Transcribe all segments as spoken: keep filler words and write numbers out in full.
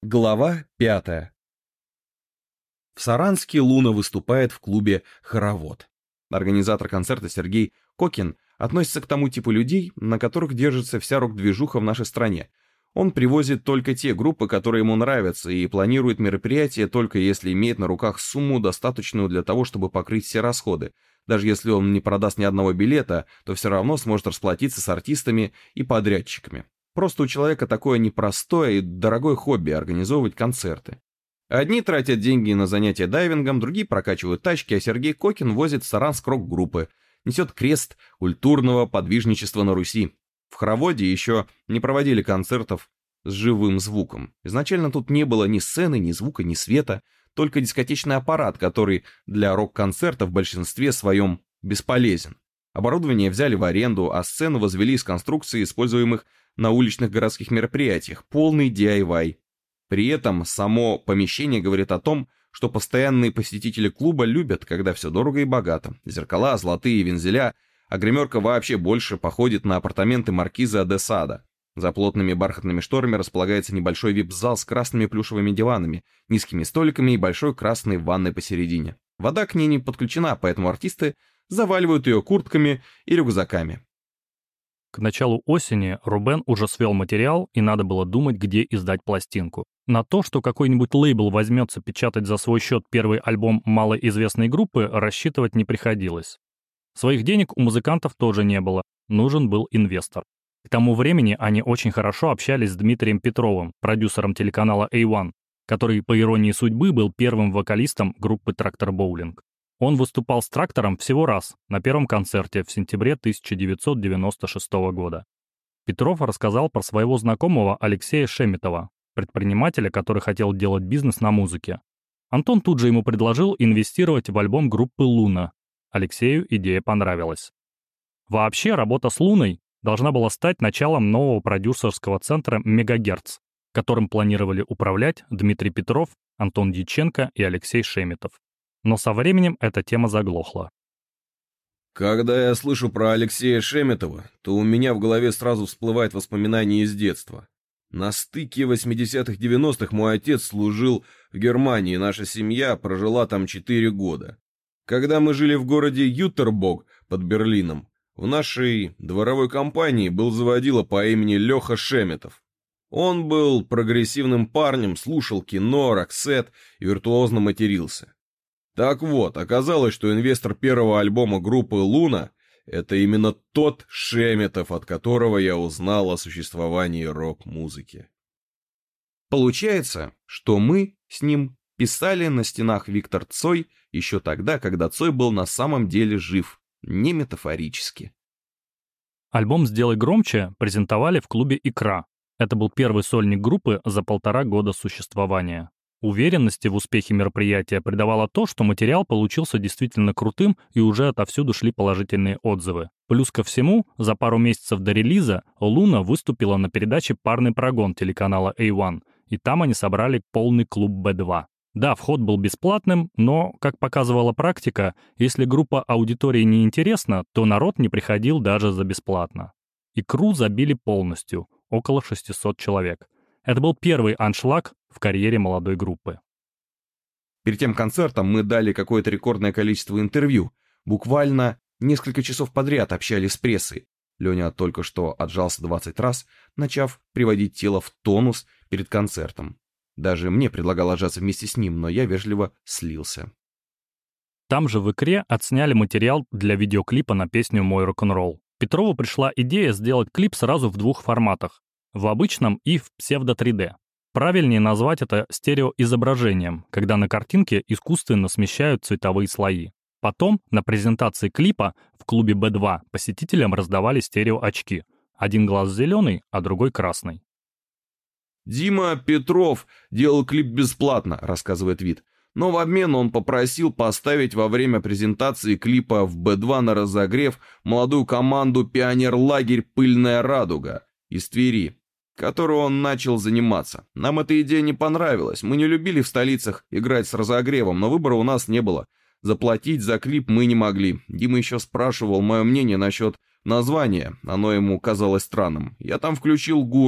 Глава пятая. В Саранске Луна выступает в клубе «Хоровод». Организатор концерта Сергей Кокин относится к тому типу людей, на которых держится вся рок-движуха в нашей стране. Он привозит только те группы, которые ему нравятся, и планирует мероприятие только если имеет на руках сумму, достаточную для того, чтобы покрыть все расходы. Даже если он не продаст ни одного билета, то все равно сможет расплатиться с артистами и подрядчиками. Просто у человека такое непростое и дорогое хобби — организовывать концерты. Одни тратят деньги на занятия дайвингом, другие прокачивают тачки, а Сергей Кокин возит в Саранск рок-группы, несет крест культурного подвижничества на Руси. В Хороводе еще не проводили концертов с живым звуком. Изначально тут не было ни сцены, ни звука, ни света, только дискотечный аппарат, который для рок-концерта в большинстве своем бесполезен. Оборудование взяли в аренду, а сцену возвели из конструкций, используемых на уличных городских мероприятиях, полный ди ай вай. При этом само помещение говорит о том, что постоянные посетители клуба любят, когда все дорого и богато. Зеркала, золотые вензеля, а гримерка вообще больше походит на апартаменты маркиза де Сада. За плотными бархатными шторами располагается небольшой вип-зал с красными плюшевыми диванами, низкими столиками и большой красной ванной посередине. Вода к ней не подключена, поэтому артисты заваливают ее куртками и рюкзаками. К началу осени Рубен уже свел материал, и надо было думать, где издать пластинку. На то, что какой-нибудь лейбл возьмется печатать за свой счет первый альбом малоизвестной группы, рассчитывать не приходилось. Своих денег у музыкантов тоже не было, нужен был инвестор. К тому времени они очень хорошо общались с Дмитрием Петровым, продюсером телеканала эй один, который, по иронии судьбы, был первым вокалистом группы «Трактор Боулинг». Он выступал с «Трактором» всего раз, на первом концерте в сентябре тысяча девятьсот девяносто шестого года. Петров рассказал про своего знакомого Алексея Шеметова, предпринимателя, который хотел делать бизнес на музыке. Антон тут же ему предложил инвестировать в альбом группы «Луна». Алексею идея понравилась. Вообще, работа с «Луной» должна была стать началом нового продюсерского центра «Мегагерц», которым планировали управлять Дмитрий Петров, Антон Дьяченко и Алексей Шеметов. Но со временем эта тема заглохла. Когда я слышу про Алексея Шеметова, то у меня в голове сразу всплывает воспоминание из детства. На стыке восьмидесятых-девяностых мой отец служил в Германии, наша семья прожила там четыре года. Когда мы жили в городе Ютербог под Берлином, в нашей дворовой компании был заводила по имени Леха Шеметов. Он был прогрессивным парнем, слушал кино, рок-сет и виртуозно матерился. Так вот, оказалось, что инвестор первого альбома группы «Луна» — это именно тот Шеметов, от которого я узнал о существовании рок-музыки. Получается, что мы с ним писали на стенах Виктор Цой еще тогда, когда Цой был на самом деле жив, не метафорически. Альбом «Сделай громче» презентовали в клубе «Икра». Это был первый сольник группы за полтора года существования. Уверенности в успехе мероприятия придавало то, что материал получился действительно крутым и уже отовсюду шли положительные отзывы. Плюс ко всему, за пару месяцев до релиза Луна выступила на передаче «Парный прогон» телеканала эй один, и там они собрали полный клуб бэ два. Да, вход был бесплатным, но, как показывала практика, если группа аудитории не интересна, то народ не приходил даже за бесплатно. «Икру» забили полностью, около шестисот человек. Это был первый аншлаг в карьере молодой группы. Перед тем концертом мы дали какое-то рекордное количество интервью. Буквально несколько часов подряд общались с прессой. Леня только что отжался двадцать раз, начав приводить тело в тонус перед концертом. Даже мне предлагал отжаться вместе с ним, но я вежливо слился. Там же в «Икре» отсняли материал для видеоклипа на песню «Мой рок-н-ролл». Петрову пришла идея сделать клип сразу в двух форматах. В обычном и в псевдо-три дэ. Правильнее назвать это стереоизображением, когда на картинке искусственно смещают цветовые слои. Потом на презентации клипа в клубе бэ два посетителям раздавали стереоочки. Один глаз зеленый, а другой красный. «Дима Петров делал клип бесплатно», — рассказывает Вит. «Но в обмен он попросил поставить во время презентации клипа в бэ два на разогрев молодую команду «Пионерлагерь Пыльная радуга» из Твери, которую он начал заниматься. Нам эта идея не понравилась. Мы не любили в столицах играть с разогревом, но выбора у нас не было. Заплатить за клип мы не могли. Дима еще спрашивал мое мнение насчет названия. Оно ему казалось странным. Я там включил гуру,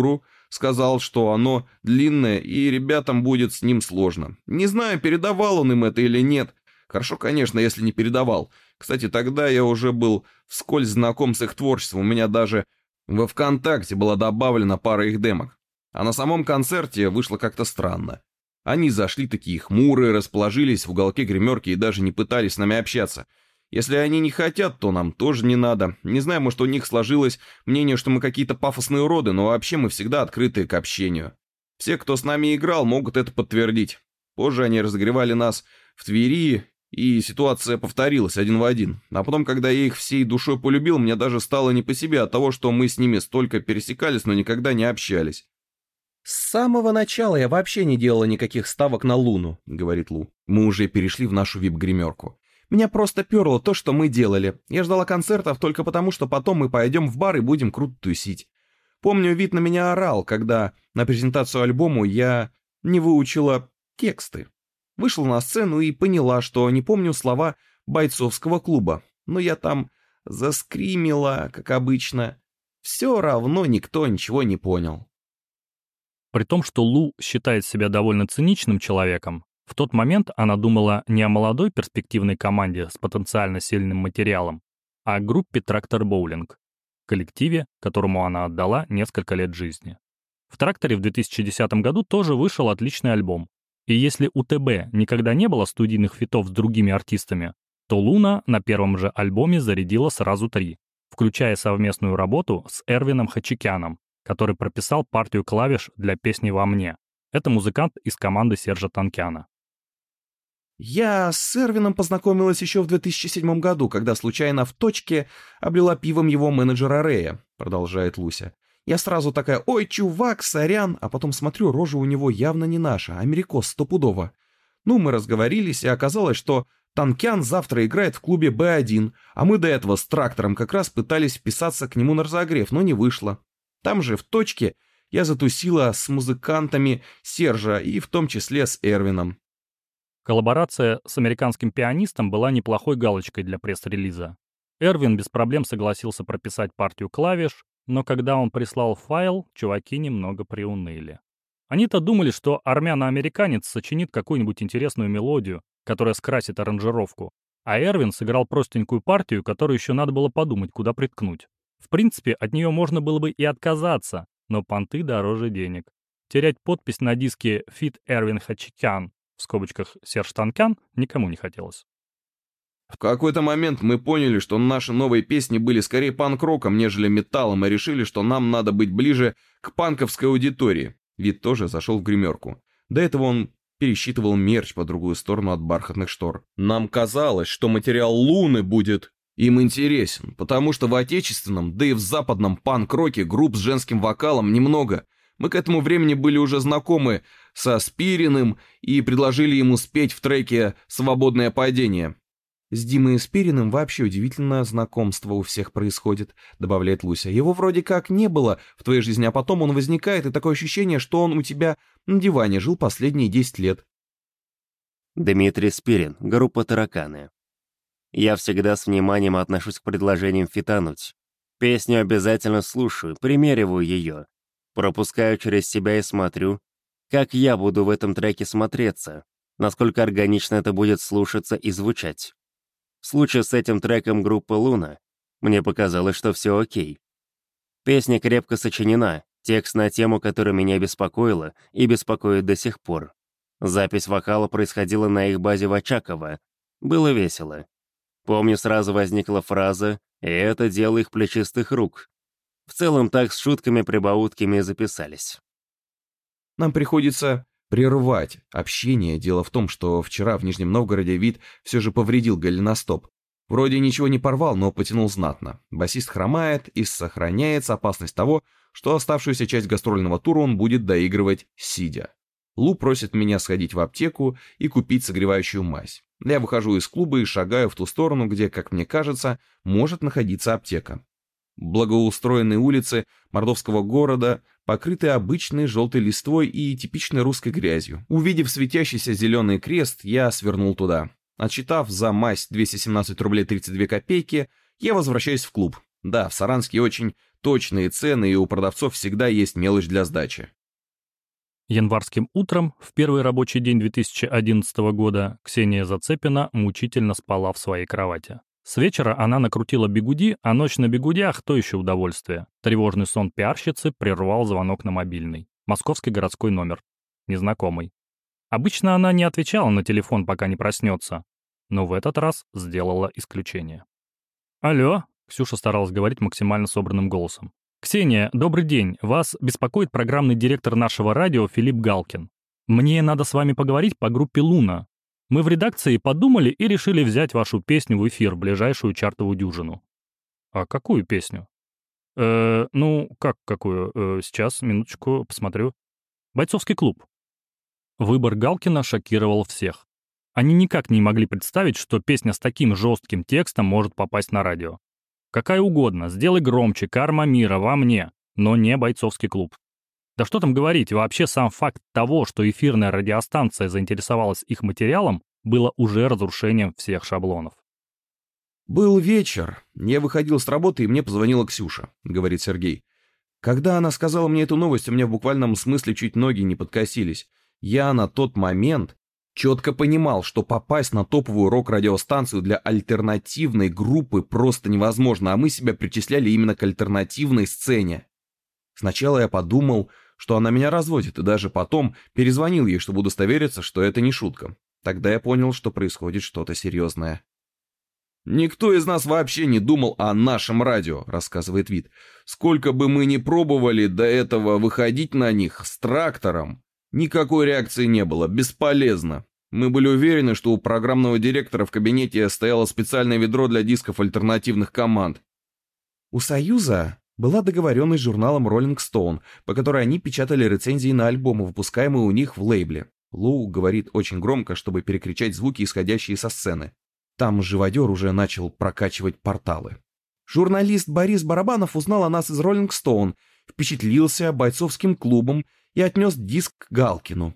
Сказал, что оно длинное и ребятам будет с ним сложно. Не знаю, передавал он им это или нет. Хорошо, конечно, если не передавал. Кстати, тогда я уже был вскользь знаком с их творчеством. У меня даже во ВКонтакте была добавлена пара их демок. А на самом концерте вышло как-то странно. Они зашли такие хмурые, расположились в уголке гримерки и даже не пытались с нами общаться. Если они не хотят, то нам тоже не надо. Не знаю, может, у них сложилось мнение, что мы какие-то пафосные уроды, но вообще мы всегда открыты к общению. Все, кто с нами играл, могут это подтвердить. Позже они разогревали нас в Твери, и ситуация повторилась один в один. А потом, когда я их всей душой полюбил, мне даже стало не по себе от того, что мы с ними столько пересекались, но никогда не общались. «С самого начала я вообще не делала никаких ставок на Луну», — говорит Лу. Мы уже перешли в нашу вип-гримерку. «Меня просто перло то, что мы делали. Я ждала концертов только потому, что потом мы пойдем в бар и будем круто тусить. Помню, вид на меня орал, когда на презентацию альбому я не выучила тексты. Вышла на сцену и поняла, что не помню слова бойцовского клуба. Но я там заскримила, как обычно. Все равно никто ничего не понял». При том, что Лу считает себя довольно циничным человеком, в тот момент она думала не о молодой перспективной команде с потенциально сильным материалом, а о группе «Трактор Боулинг», коллективе, которому она отдала несколько лет жизни. В «Тракторе» в две тысячи десятом году тоже вышел отличный альбом. И если у ТБ никогда не было студийных фитов с другими артистами, то Луна на первом же альбоме зарядила сразу три, включая совместную работу с Эрвином Хачикяном, который прописал партию клавиш для песни «Во мне». Это музыкант из команды Сержа Танкяна. «Я с Эрвином познакомилась еще в две тысячи седьмом году, когда случайно в точке облила пивом его менеджера Рэя», — продолжает Луся. «Я сразу такая: ой, чувак, сорян», а потом смотрю, рожа у него явно не наша, америкос стопудово. Ну, мы разговорились, и оказалось, что Танкян завтра играет в клубе Бэ один, а мы до этого с Трактором как раз пытались вписаться к нему на разогрев, но не вышло. Там же, в точке, я затусила с музыкантами Сержа и в том числе с Эрвином. Коллаборация с американским пианистом была неплохой галочкой для пресс-релиза. Эрвин без проблем согласился прописать партию клавиш, но когда он прислал файл, чуваки немного приуныли. Они-то думали, что армяно-американец сочинит какую-нибудь интересную мелодию, которая скрасит аранжировку, а Эрвин сыграл простенькую партию, которую еще надо было подумать, куда приткнуть. В принципе, от нее можно было бы и отказаться, но понты дороже денег. Терять подпись на диске «Фит Эрвин Хачикян» в скобочках «Серж Танкян» никому не хотелось. В какой-то момент мы поняли, что наши новые песни были скорее панк-роком, нежели металлом, и решили, что нам надо быть ближе к панковской аудитории. Вид тоже зашел в гримерку. До этого он пересчитывал мерч по другую сторону от бархатных штор. Нам казалось, что материал Луны будет им интересен, потому что в отечественном, да и в западном панк-роке групп с женским вокалом немного. Мы к этому времени были уже знакомы со Спириным и предложили ему спеть в треке «Свободное падение». «С Димой Спириным вообще удивительное знакомство у всех происходит», — добавляет Луся. «Его вроде как не было в твоей жизни, а потом он возникает, и такое ощущение, что он у тебя на диване жил последние десять лет». Дмитрий Спирин, группа «Тараканы». Я всегда с вниманием отношусь к предложениям фитануть. Песню обязательно слушаю, примериваю ее. Пропускаю через себя и смотрю, как я буду в этом треке смотреться, насколько органично это будет слушаться и звучать. В случае с этим треком группы «Луна» мне показалось, что все окей. Песня крепко сочинена, текст на тему, которая меня беспокоила и беспокоит до сих пор. Запись вокала происходила на их базе в Очаково. Было весело. Помню, сразу возникла фраза «И это дело их плечистых рук». В целом так с шутками-прибаутками и записались. Нам приходится прервать общение. Дело в том, что вчера в Нижнем Новгороде Вит все же повредил голеностоп. Вроде ничего не порвал, но потянул знатно. Басист хромает, и сохраняется опасность того, что оставшуюся часть гастрольного тура он будет доигрывать сидя. Лу просит меня сходить в аптеку и купить согревающую мазь. Я выхожу из клуба и шагаю в ту сторону, где, как мне кажется, может находиться аптека. Благоустроенные улицы мордовского города покрыты обычной желтой листвой и типичной русской грязью. Увидев светящийся зеленый крест, я свернул туда. Отсчитав за мазь двести семнадцать рублей тридцать две копейки, я возвращаюсь в клуб. Да, в Саранске очень точные цены, и у продавцов всегда есть мелочь для сдачи. Январским утром, в первый рабочий день две тысячи одиннадцатого года, Ксения Зацепина мучительно спала в своей кровати. С вечера она накрутила бигуди, а ночь на бигудях — то еще удовольствие. Тревожный сон пиарщицы прервал звонок на мобильный. Московский городской номер. Незнакомый. Обычно она не отвечала на телефон, пока не проснется. Но в этот раз сделала исключение. «Алло», — Ксюша старалась говорить максимально собранным голосом. «Ксения, добрый день. Вас беспокоит программный директор нашего радио Филипп Галкин. Мне надо с вами поговорить по группе «Луна». Мы в редакции подумали и решили взять вашу песню в эфир, в ближайшую чартовую дюжину». «А какую песню?» «Э, ну, как какую? Э, сейчас, минуточку, посмотрю. Бойцовский клуб». Выбор Галкина шокировал всех. Они никак не могли представить, что песня с таким жестким текстом может попасть на радио. Какая угодно, сделай громче, карма мира, во мне, но не бойцовский клуб. Да что там говорить, вообще сам факт того, что эфирная радиостанция заинтересовалась их материалом, было уже разрушением всех шаблонов. «Был вечер. Я выходил с работы, и мне позвонила Ксюша», — говорит Сергей. «Когда она сказала мне эту новость, у меня в буквальном смысле чуть ноги не подкосились. Я на тот момент четко понимал, что попасть на топовую рок-радиостанцию для альтернативной группы просто невозможно, а мы себя причисляли именно к альтернативной сцене. Сначала я подумал, что она меня разводит, и даже потом перезвонил ей, чтобы удостовериться, что это не шутка. Тогда я понял, что происходит что-то серьезное». «Никто из нас вообще не думал о нашем радио», — рассказывает Вит. «Сколько бы мы ни пробовали до этого выходить на них с трактором, никакой реакции не было, бесполезно. Мы были уверены, что у программного директора в кабинете стояло специальное ведро для дисков альтернативных команд». У «Союза» была договоренность с журналом Rolling Stone, по которой они печатали рецензии на альбомы, выпускаемые у них в лейбле. Лу говорит очень громко, чтобы перекричать звуки, исходящие со сцены. Там живодер уже начал прокачивать порталы. Журналист Борис Барабанов узнал о нас из Rolling Stone, впечатлился бойцовским клубом и отнес диск к Галкину.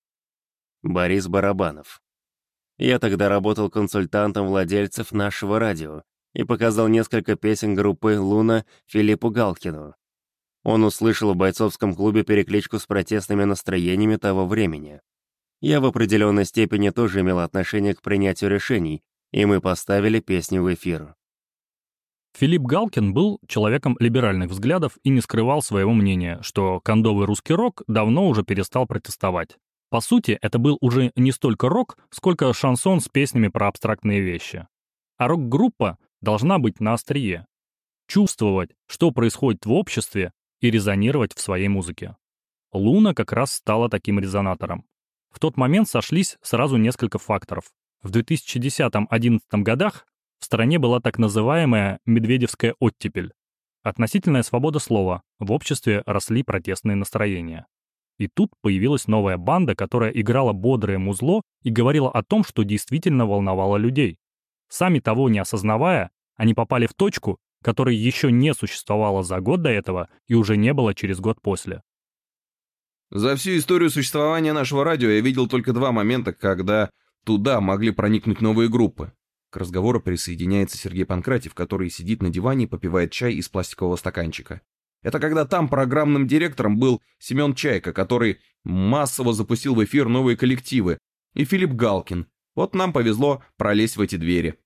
Борис Барабанов. Я тогда работал консультантом владельцев нашего радио и показал несколько песен группы «Луна» Филиппу Галкину. Он услышал в бойцовском клубе перекличку с протестными настроениями того времени. Я в определенной степени тоже имел отношение к принятию решений, и мы поставили песню в эфир. Филипп Галкин был человеком либеральных взглядов и не скрывал своего мнения, что кондовый русский рок давно уже перестал протестовать. По сути, это был уже не столько рок, сколько шансон с песнями про абстрактные вещи. А рок-группа должна быть на острие. Чувствовать, что происходит в обществе, и резонировать в своей музыке. «Луна» как раз стала таким резонатором. В тот момент сошлись сразу несколько факторов. В две тысячи десятом-одиннадцатом годах в стране была так называемая «медведевская оттепель». Относительная свобода слова, в обществе росли протестные настроения. И тут появилась новая банда, которая играла бодрое музло и говорила о том, что действительно волновало людей. Сами того не осознавая, они попали в точку, которой еще не существовало за год до этого и уже не было через год после. «За всю историю существования нашего радио я видел только два момента, когда туда могли проникнуть новые группы». К разговору присоединяется Сергей Панкратьев, который сидит на диване и попивает чай из пластикового стаканчика. Это когда там программным директором был Семен Чайка, который массово запустил в эфир новые коллективы, и Филипп Галкин. Вот нам повезло пролезть в эти двери.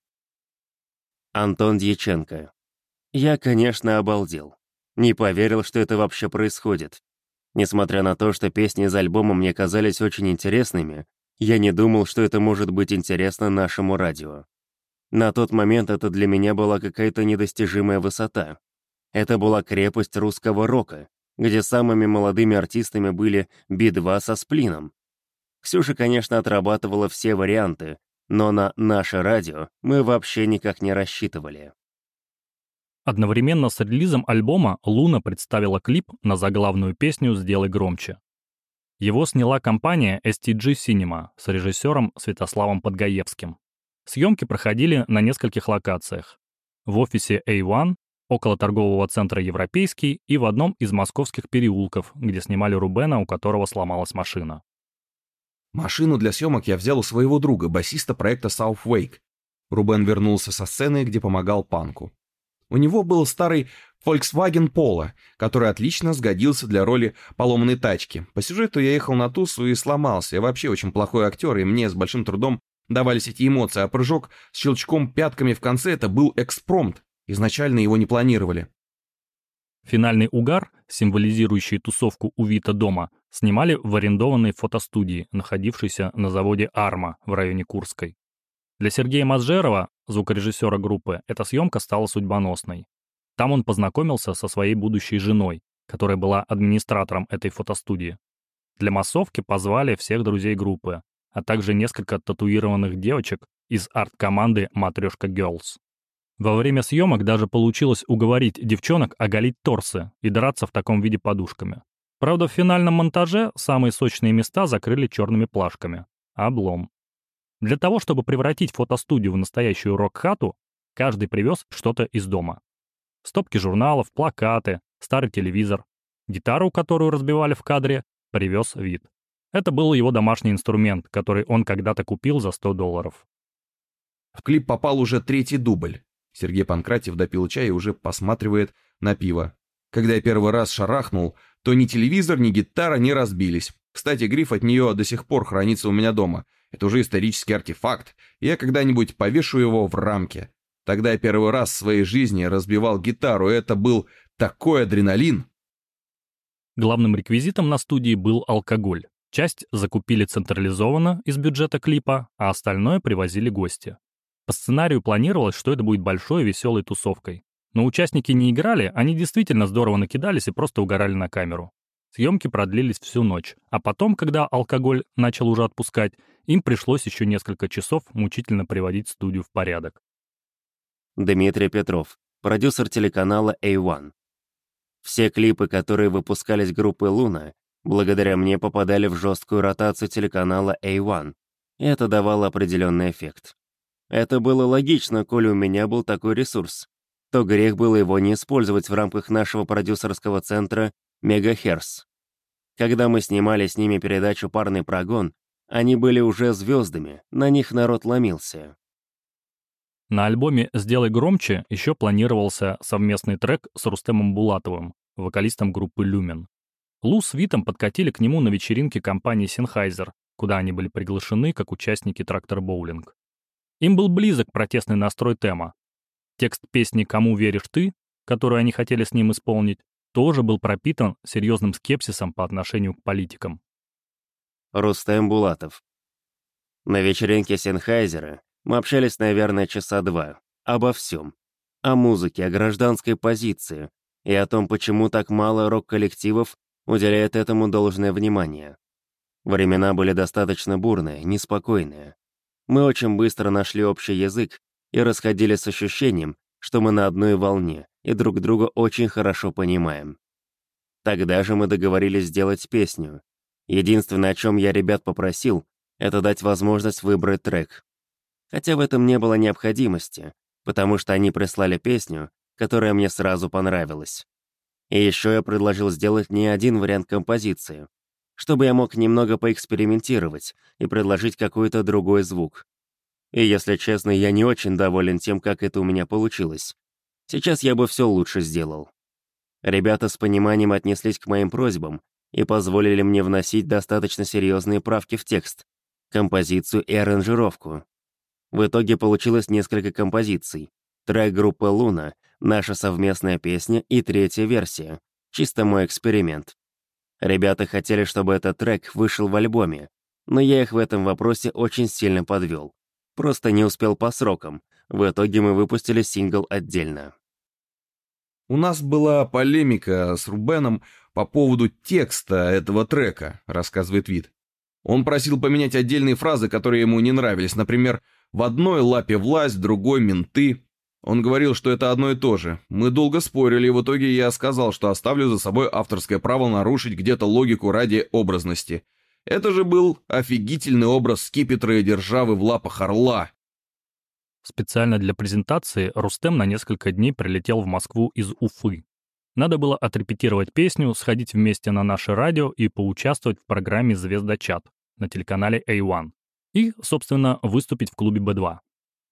Антон Дьяченко. Я, конечно, обалдел. Не поверил, что это вообще происходит. Несмотря на то, что песни из альбома мне казались очень интересными, я не думал, что это может быть интересно нашему радио. На тот момент это для меня была какая-то недостижимая высота. Это была крепость русского рока, где самыми молодыми артистами были би два со Сплином. Ксюша, конечно, отрабатывала все варианты, но на наше радио мы вообще никак не рассчитывали. Одновременно с релизом альбома «Луна» представила клип на заглавную песню «Сделай громче». Его сняла компания эс ти джи Cinema с режиссером Святославом Подгаевским. Съемки проходили на нескольких локациях. В офисе эй один, около торгового центра «Европейский» и в одном из московских переулков, где снимали Рубена, у которого сломалась машина. Машину для съемок я взял у своего друга, басиста проекта South Wake. Рубен вернулся со сцены, где помогал Панку. У него был старый Volkswagen Polo, который отлично сгодился для роли поломанной тачки. По сюжету я ехал на тусу и сломался. Я вообще очень плохой актер, и мне с большим трудом давались эти эмоции, а прыжок с щелчком пятками в конце — это был экспромт. Изначально его не планировали. Финальный угар, символизирующий тусовку у Вита дома, снимали в арендованной фотостудии, находившейся на заводе «Арма» в районе Курской. Для Сергея Мазжерова, звукорежиссера группы, эта съемка стала судьбоносной. Там он познакомился со своей будущей женой, которая была администратором этой фотостудии. Для массовки позвали всех друзей группы, а также несколько татуированных девочек из арт-команды «Матрешка Girls». Во время съемок даже получилось уговорить девчонок оголить торсы и драться в таком виде подушками. Правда, в финальном монтаже самые сочные места закрыли черными плашками. Облом. Для того, чтобы превратить фотостудию в настоящую рок-хату, каждый привез что-то из дома. Стопки журналов, плакаты, старый телевизор. Гитару, которую разбивали в кадре, привез Вит. Это был его домашний инструмент, который он когда-то купил за сто долларов. В клип попал уже третий дубль. Сергей Панкратьев допил чай и уже посматривает на пиво. Когда я первый раз шарахнул, то ни телевизор, ни гитара не разбились. Кстати, гриф от нее до сих пор хранится у меня дома. Это уже исторический артефакт, и я когда-нибудь повешу его в рамке. Тогда я первый раз в своей жизни разбивал гитару, и это был такой адреналин. Главным реквизитом на студии был алкоголь. Часть закупили централизованно из бюджета клипа, а остальное привозили гости. По сценарию планировалось, что это будет большой веселой тусовкой. Но участники не играли, они действительно здорово накидались и просто угорали на камеру. Съемки продлились всю ночь, а потом, когда алкоголь начал уже отпускать, им пришлось еще несколько часов мучительно приводить студию в порядок. Дмитрий Петров, продюсер телеканала эй один. Все клипы, которые выпускались группой «Луна», благодаря мне попадали в жесткую ротацию телеканала эй один, и это давало определенный эффект. Это было логично, коли у меня был такой ресурс. То грех было его не использовать в рамках нашего продюсерского центра «Мегахерц». Когда мы снимали с ними передачу «Парный прогон», они были уже звездами, на них народ ломился. На альбоме «Сделай громче» еще планировался совместный трек с Рустемом Булатовым, вокалистом группы «Люмен». Лу с Витом подкатили к нему на вечеринке компании Sennheiser, куда они были приглашены как участники «Трактор Боулинг». Им был близок протестный настрой Тема. Текст песни «Кому веришь ты», которую они хотели с ним исполнить, тоже был пропитан серьезным скепсисом по отношению к политикам. Рустем Булатов. На вечеринке Sennheiser мы общались, наверное, часа два. Обо всем. О музыке, о гражданской позиции и о том, почему так мало рок-коллективов уделяет этому должное внимание. Времена были достаточно бурные, неспокойные. Мы очень быстро нашли общий язык и расходились с ощущением, что мы на одной волне и друг друга очень хорошо понимаем. Тогда же мы договорились сделать песню. Единственное, о чем я ребят попросил, это дать возможность выбрать трек. Хотя в этом не было необходимости, потому что они прислали песню, которая мне сразу понравилась. И еще я предложил сделать не один вариант композиции, чтобы я мог немного поэкспериментировать и предложить какой-то другой звук. И если честно, я не очень доволен тем, как это у меня получилось. Сейчас я бы все лучше сделал. Ребята с пониманием отнеслись к моим просьбам и позволили мне вносить достаточно серьезные правки в текст, композицию и аранжировку. В итоге получилось несколько композиций. Трек группы «Луна», наша совместная песня и третья версия, чисто мой эксперимент. Ребята хотели, чтобы этот трек вышел в альбоме, но я их в этом вопросе очень сильно подвел. Просто не успел по срокам. В итоге мы выпустили сингл отдельно. У нас была полемика с Рубеном по поводу текста этого трека, рассказывает Вит. Он просил поменять отдельные фразы, которые ему не нравились. Например, в одной лапе власть, в другой менты. Он говорил, что это одно и то же. Мы долго спорили, и в итоге я сказал, что оставлю за собой авторское право нарушить где-то логику ради образности. Это же был офигительный образ скипетра и державы в лапах орла. Специально для презентации Рустем на несколько дней прилетел в Москву из Уфы. Надо было отрепетировать песню, сходить вместе на наше радио и поучаствовать в программе «Звездочат» на телеканале эй один. И, собственно, выступить в клубе бэ два.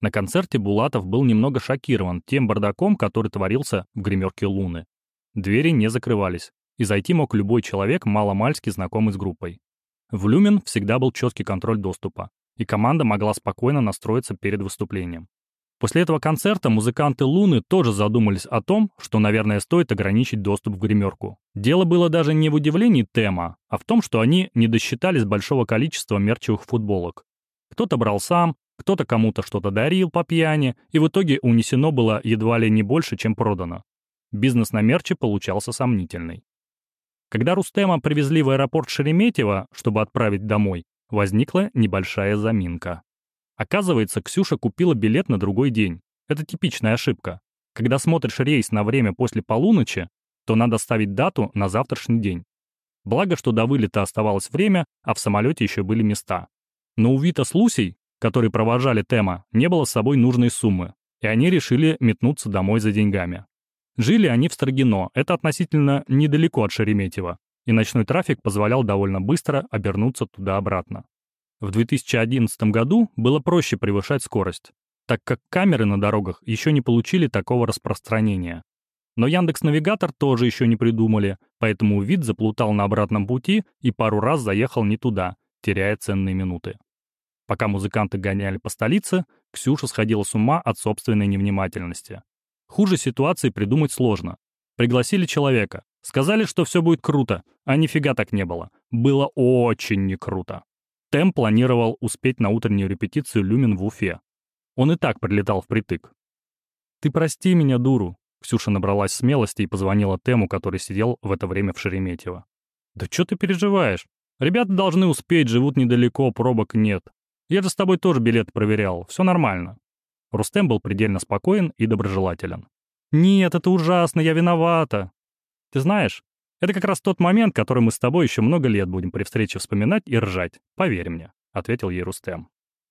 На концерте Булатов был немного шокирован тем бардаком, который творился в гримерке Луны. Двери не закрывались, и зайти мог любой человек, маломальски знакомый с группой. В «Люмен» всегда был четкий контроль доступа, и команда могла спокойно настроиться перед выступлением. После этого концерта музыканты «Луны» тоже задумались о том, что, наверное, стоит ограничить доступ в гримерку. Дело было даже не в удивлении Тема, а в том, что они не досчитались большого количества мерчевых футболок. Кто-то брал сам, кто-то кому-то что-то дарил по пьяни, и в итоге унесено было едва ли не больше, чем продано. Бизнес на мерче получался сомнительный. Когда Рустема привезли в аэропорт Шереметьево, чтобы отправить домой, возникла небольшая заминка. Оказывается, Ксюша купила билет на другой день. Это типичная ошибка. Когда смотришь рейс на время после полуночи, то надо ставить дату на завтрашний день. Благо, что до вылета оставалось время, а в самолете еще были места. Но у Вита с Лусей, которые провожали Тема, не было с собой нужной суммы, и они решили метнуться домой за деньгами. Жили они в Строгино, это относительно недалеко от Шереметьево, и ночной трафик позволял довольно быстро обернуться туда-обратно. В две тысячи одиннадцатом году было проще превышать скорость, так как камеры на дорогах еще не получили такого распространения. Но Яндекс.Навигатор тоже еще не придумали, поэтому Вит заплутал на обратном пути и пару раз заехал не туда, теряя ценные минуты. Пока музыканты гоняли по столице, Ксюша сходила с ума от собственной невнимательности. Хуже ситуации придумать сложно. Пригласили человека, сказали, что все будет круто, а нифига так не было. Было очень не круто. Тем планировал успеть на утреннюю репетицию «Люмен» в Уфе. Он и так прилетал впритык. «Ты прости меня, дуру», — Ксюша набралась смелости и позвонила Тему, который сидел в это время в Шереметьево. «Да что ты переживаешь? Ребята должны успеть, живут недалеко, пробок нет. Я же с тобой тоже билет проверял, все нормально». Рустем был предельно спокоен и доброжелателен. «Нет, это ужасно, я виновата. Ты знаешь, это как раз тот момент, который мы с тобой еще много лет будем при встрече вспоминать и ржать, поверь мне», — ответил ей Рустем.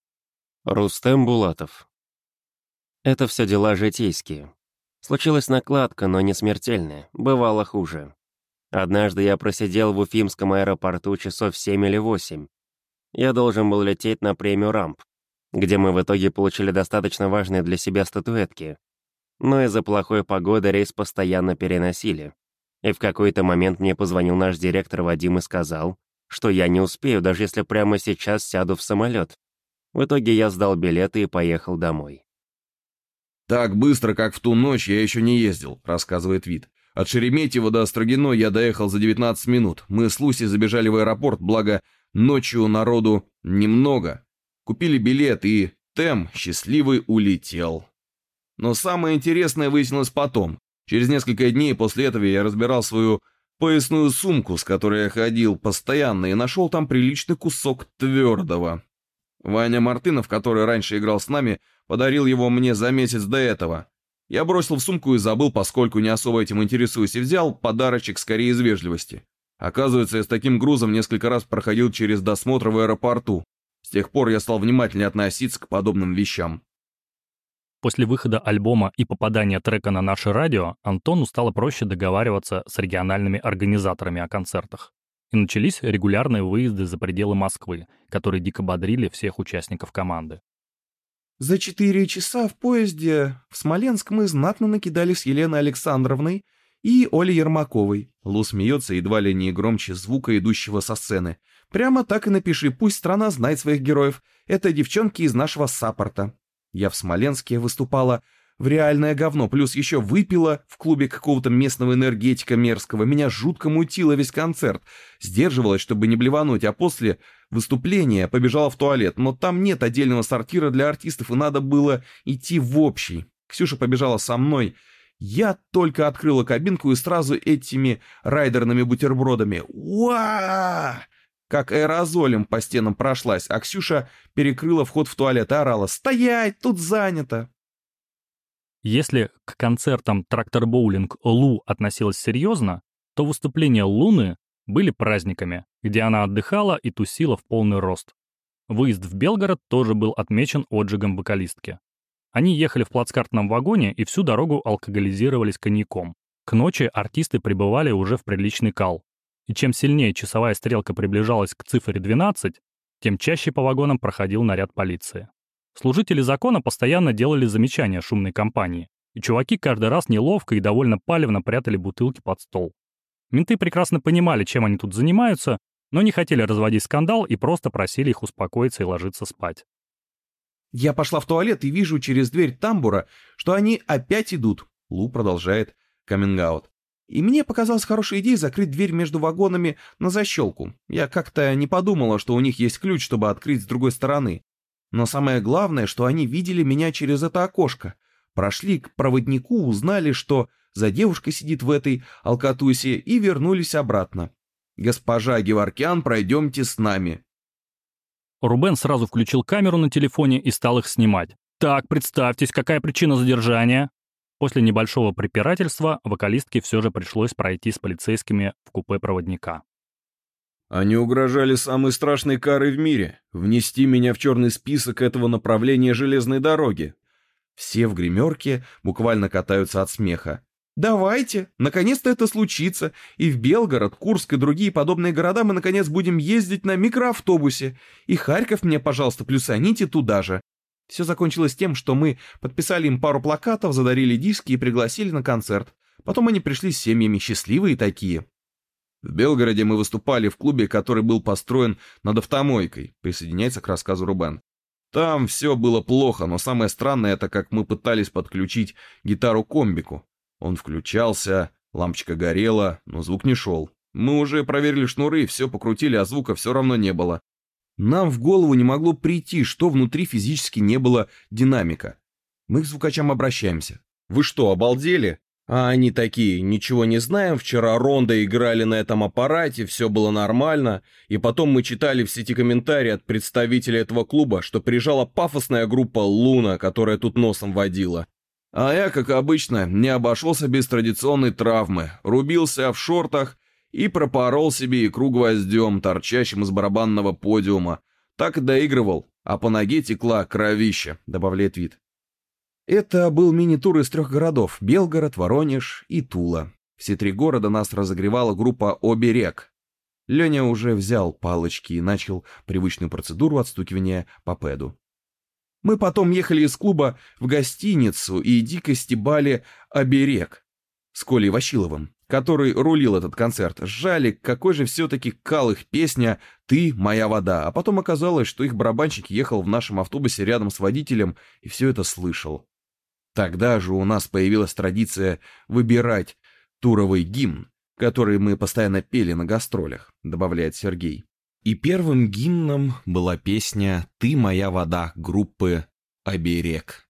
Рустем Булатов. Это все дела житейские. Случилась накладка, но не смертельная, бывало хуже. Однажды я просидел в Уфимском аэропорту часов семь или восемь. Я должен был лететь на премию «Рамп», где мы в итоге получили достаточно важные для себя статуэтки. Но из-за плохой погоды рейс постоянно переносили. И в какой-то момент мне позвонил наш директор Вадим и сказал, что я не успею, даже если прямо сейчас сяду в самолет. В итоге я сдал билеты и поехал домой. «Так быстро, как в ту ночь, я еще не ездил», — рассказывает Вит. «От Шереметьево до Строгино я доехал за девятнадцать минут. Мы с Лусей забежали в аэропорт, благо ночью народу немного. Купили билет, и Тем счастливый улетел. Но самое интересное выяснилось потом. Через несколько дней после этого я разбирал свою поясную сумку, с которой я ходил постоянно, и нашел там приличный кусок твердого. Ваня Мартынов, который раньше играл с нами, подарил его мне за месяц до этого. Я бросил в сумку и забыл, поскольку не особо этим интересуюсь, и взял подарочек скорее из вежливости. Оказывается, я с таким грузом несколько раз проходил через досмотр в аэропорту. С тех пор я стал внимательнее относиться к подобным вещам. После выхода альбома и попадания трека на наше радио Антону стало проще договариваться с региональными организаторами о концертах. И начались регулярные выезды за пределы Москвы, которые дико бодрили всех участников команды. За четыре часа в поезде в Смоленск мы знатно накидали с Еленой Александровной и Олей Ермаковой. Лу смеется едва ли не громче звука, идущего со сцены. Прямо так и напиши, пусть страна знает своих героев. Это девчонки из нашего саппорта. Я в Смоленске выступала в реальное говно, плюс еще выпила в клубе какого-то местного энергетика мерзкого. Меня жутко мутило весь концерт. Сдерживалась, чтобы не блевануть, а после выступления побежала в туалет. Но там нет отдельного сортира для артистов, и надо было идти в общий. Ксюша побежала со мной. Я только открыла кабинку и сразу этими райдерными бутербродами. Уа! Как аэрозолем по стенам прошлась, а Ксюша перекрыла вход в туалет и орала: «Стоять, тут занято!» Если к концертам «Трактор-боулинг» Лу относилась серьезно, то выступления Луны были праздниками, где она отдыхала и тусила в полный рост. Выезд в Белгород тоже был отмечен отжигом вокалистки. Они ехали в плацкартном вагоне и всю дорогу алкоголизировались коньяком. К ночи артисты прибывали уже в приличный кал. И чем сильнее часовая стрелка приближалась к цифре двенадцать, тем чаще по вагонам проходил наряд полиции. Служители закона постоянно делали замечания шумной компании, и чуваки каждый раз неловко и довольно палевно прятали бутылки под стол. Менты прекрасно понимали, чем они тут занимаются, но не хотели разводить скандал и просто просили их успокоиться и ложиться спать. «Я пошла в туалет и вижу через дверь тамбура, что они опять идут», — Лу продолжает каминг-аут. «И мне показалась хорошая идея закрыть дверь между вагонами на защелку. Я как-то не подумала, что у них есть ключ, чтобы открыть с другой стороны. Но самое главное, что они видели меня через это окошко. Прошли к проводнику, узнали, что за девушкой сидит в этой алкатусе, и вернулись обратно. Госпожа Геворкян, пройдемте с нами». Рубен сразу включил камеру на телефоне и стал их снимать. «Так, представьтесь, какая причина задержания?» После небольшого препирательства вокалистке все же пришлось пройти с полицейскими в купе проводника. Они угрожали самой страшной карой в мире — внести меня в черный список этого направления железной дороги. Все в гримерке буквально катаются от смеха. «Давайте, наконец-то это случится, и в Белгород, Курск и другие подобные города мы наконец будем ездить на микроавтобусе. И Харьков мне, пожалуйста, плюсаните туда же». Все закончилось тем, что мы подписали им пару плакатов, задарили диски и пригласили на концерт. Потом они пришли с семьями, счастливые такие. В Белгороде мы выступали в клубе, который был построен над автомойкой, присоединяется к рассказу Рубен. Там все было плохо, но самое странное — это как мы пытались подключить гитару к комбику. Он включался, лампочка горела, но звук не шел. Мы уже проверили шнуры, все покрутили, а звука все равно не было. Нам в голову не могло прийти, что внутри физически не было динамика. Мы к звукачам обращаемся. «Вы что, обалдели?» А они такие: «Ничего не знаем, вчера Ронда играли на этом аппарате, все было нормально». И потом мы читали в сети комментарии от представителя этого клуба, что приезжала пафосная группа «Луна», которая тут носом водила. А я, как обычно, не обошелся без традиционной травмы, рубился в шортах и пропорол себе икру гвоздем, торчащим из барабанного подиума. Так и доигрывал, а по ноге текла кровища, добавляет Вит. Это был мини-тур из трех городов – Белгород, Воронеж и Тула. Все три города нас разогревала группа «Оберег». Леня уже взял палочки и начал привычную процедуру отстукивания по пэду. Мы потом ехали из клуба в гостиницу и дико стебали «Оберег» с Колей Ващиловым, который рулил этот концерт. Сжали, какой же все-таки кал их песня «Ты, моя вода». А потом оказалось, что их барабанщик ехал в нашем автобусе рядом с водителем и все это слышал. Тогда же у нас появилась традиция выбирать туровый гимн, который мы постоянно пели на гастролях, добавляет Сергей. И первым гимном была песня «Ты, моя вода» группы «Оберег».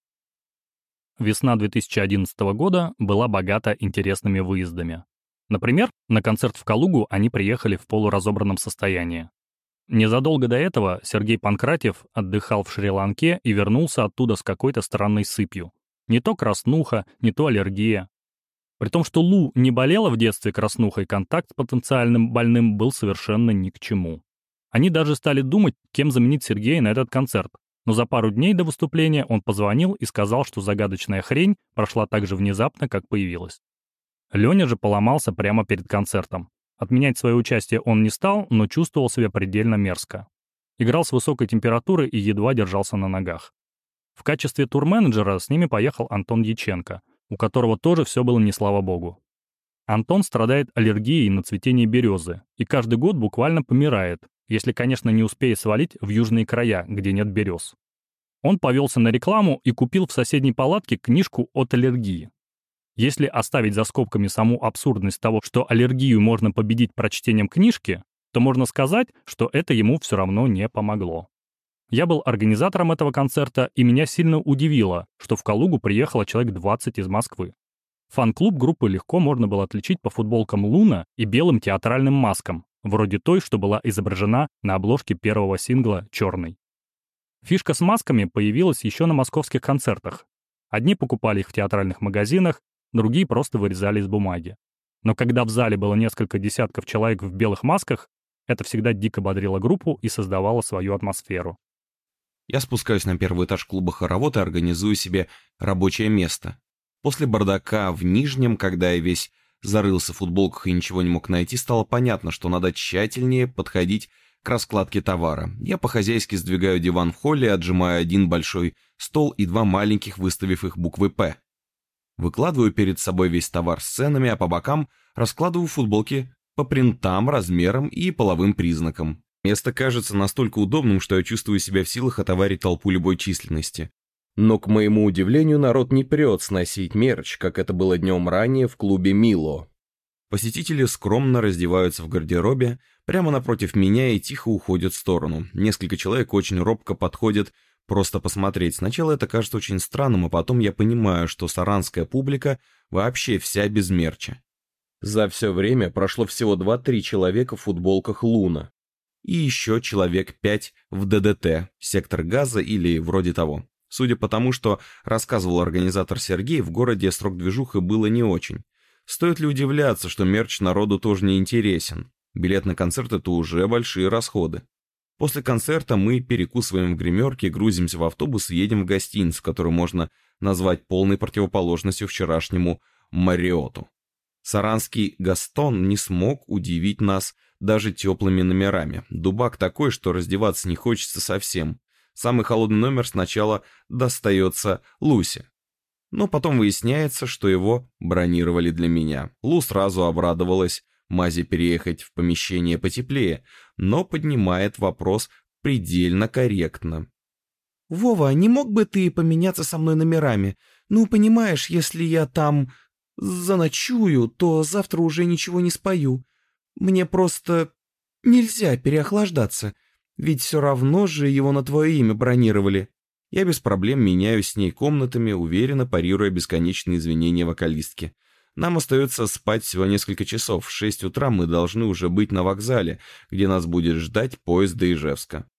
Весна две тысячи одиннадцатого года была богата интересными выездами. Например, на концерт в Калугу они приехали в полуразобранном состоянии. Незадолго до этого Сергей Панкратьев отдыхал в Шри-Ланке и вернулся оттуда с какой-то странной сыпью. Не то краснуха, не то аллергия. При том, что Лу не болела в детстве краснухой, контакт с потенциальным больным был совершенно ни к чему. Они даже стали думать, кем заменить Сергея на этот концерт. Но за пару дней до выступления он позвонил и сказал, что загадочная хрень прошла так же внезапно, как появилась. Леня же поломался прямо перед концертом. Отменять свое участие он не стал, но чувствовал себя предельно мерзко. Играл с высокой температурой и едва держался на ногах. В качестве турменеджера с ними поехал Антон Дьяченко, у которого тоже все было не слава богу. Антон страдает аллергией на цветение березы и каждый год буквально помирает, если, конечно, не успеет свалить в южные края, где нет берез. Он повелся на рекламу и купил в соседней палатке книжку от аллергии. Если оставить за скобками саму абсурдность того, что аллергию можно победить прочтением книжки, то можно сказать, что это ему все равно не помогло. Я был организатором этого концерта, и меня сильно удивило, что в Калугу приехало человек двадцать из Москвы. Фан-клуб группы легко можно было отличить по футболкам «Луна» и белым театральным маскам, вроде той, что была изображена на обложке первого сингла «Черный». Фишка с масками появилась еще на московских концертах. Одни покупали их в театральных магазинах, другие просто вырезали из бумаги. Но когда в зале было несколько десятков человек в белых масках, это всегда дико бодрило группу и создавало свою атмосферу. Я спускаюсь на первый этаж клуба «Хоровод» и организую себе рабочее место. После бардака в Нижнем, когда я весь зарылся в футболках и ничего не мог найти, стало понятно, что надо тщательнее подходить к раскладке товара. Я по-хозяйски сдвигаю диван в холле, отжимаю один большой стол и два маленьких, выставив их буквы «П». Выкладываю перед собой весь товар с ценами, а по бокам раскладываю футболки по принтам, размерам и половым признакам. Место кажется настолько удобным, что я чувствую себя в силах отоварить толпу любой численности. Но, к моему удивлению, народ не прет сносить мерч, как это было днем ранее в клубе «Мило». Посетители скромно раздеваются в гардеробе прямо напротив меня и тихо уходят в сторону. Несколько человек очень робко подходят просто посмотреть. Сначала это кажется очень странным, а потом я понимаю, что саранская публика вообще вся без мерча. За все время прошло всего два-три человека в футболках «Луна». И еще человек пять в ДДТ, сектор газа или вроде того. Судя по тому, что рассказывал организатор Сергей, в городе срок движухи было не очень. Стоит ли удивляться, что мерч народу тоже не интересен? Билет на концерт — это уже большие расходы. После концерта мы перекусываем в гримерке, грузимся в автобус и едем в гостиницу, которую можно назвать полной противоположностью вчерашнему Мариоту. Саранский Гастон не смог удивить нас даже теплыми номерами. Дубак такой, что раздеваться не хочется совсем. Самый холодный номер сначала достается Лусе. Но потом выясняется, что его бронировали для меня. Лу сразу обрадовалась Мазе переехать в помещение потеплее, но поднимает вопрос предельно корректно. «Вова, не мог бы ты поменяться со мной номерами? Ну, понимаешь, если я там заночую, то завтра уже ничего не спою. Мне просто нельзя переохлаждаться, ведь все равно же его на твое имя бронировали». Я без проблем меняюсь с ней комнатами, уверенно парируя бесконечные извинения вокалистки. Нам остается спать всего несколько часов. В шесть утра мы должны уже быть на вокзале, где нас будет ждать поезд до Ижевска.